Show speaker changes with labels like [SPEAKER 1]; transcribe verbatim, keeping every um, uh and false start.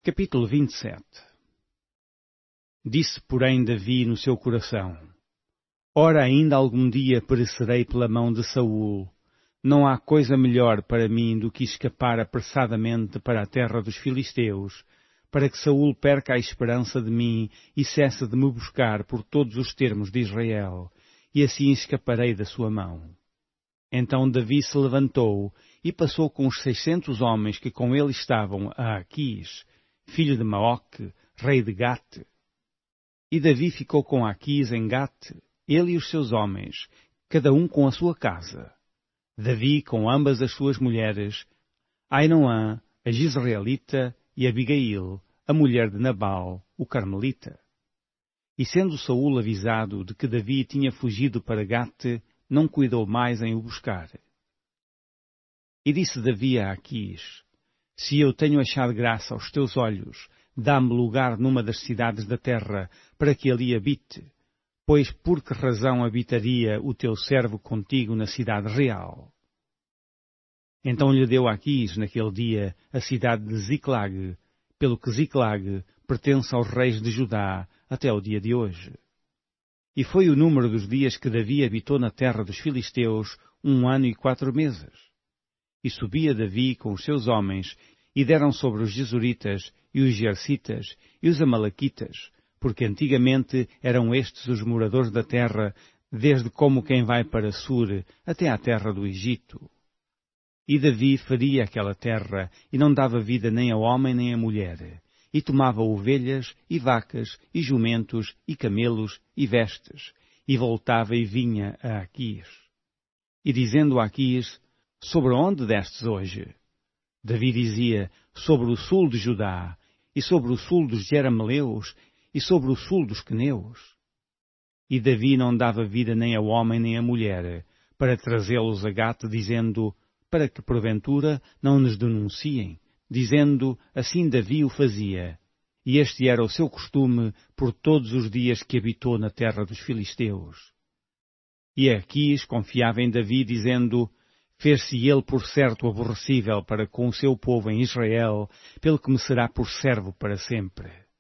[SPEAKER 1] Capítulo vinte e sete. Disse, porém, Davi no seu coração: Ora, ainda algum dia perecerei pela mão de Saul. Não há coisa melhor para mim do que escapar apressadamente para a terra dos filisteus, para que Saul perca a esperança de mim e cesse de me buscar por todos os termos de Israel, e assim escaparei da sua mão. Então Davi se levantou e passou com os seiscentos homens que com ele estavam a Aquis, filho de Maoque, rei de Gate. E Davi ficou com Aquis em Gate, ele e os seus homens, cada um com a sua casa. Davi com ambas as suas mulheres, Ainoã, a Jezreelita, e Abigail, a mulher de Nabal, o Carmelita. E sendo Saul avisado de que Davi tinha fugido para Gate, não cuidou mais em o buscar. E disse Davi a Aquis: Se eu tenho achado graça aos teus olhos, dá-me lugar numa das cidades da terra, para que ali habite. Pois por que razão habitaria o teu servo contigo na cidade real? Então lhe deu Aquis, naquele dia, a cidade de Ziclag, pelo que Ziclag pertence aos reis de Judá até o dia de hoje. E foi o número dos dias que Davi habitou na terra dos filisteus, um ano e quatro meses. E subia Davi com os seus homens, e deram sobre os Gesuritas, e os Gersitas, e os Amalequitas, porque antigamente eram estes os moradores da terra, desde como quem vai para Sur, até à terra do Egito. E Davi feria aquela terra, e não dava vida nem a homem nem a mulher, e tomava ovelhas, e vacas, e jumentos, e camelos, e vestes, e voltava e vinha a Aquis. E dizendo a Aquis: Sobre onde destes hoje? Davi dizia: Sobre o sul de Judá, e sobre o sul dos Jerameleus, e sobre o sul dos Queneus. E Davi não dava vida nem ao homem nem à mulher, para trazê-los a Gate, dizendo, para que porventura não nos denunciem, dizendo, assim Davi o fazia. E este era o seu costume por todos os dias que habitou na terra dos filisteus. E Aquis confiava em Davi, dizendo: Fez-se ele por certo aborrecível para com o seu povo em Israel, pelo que me será por servo para sempre.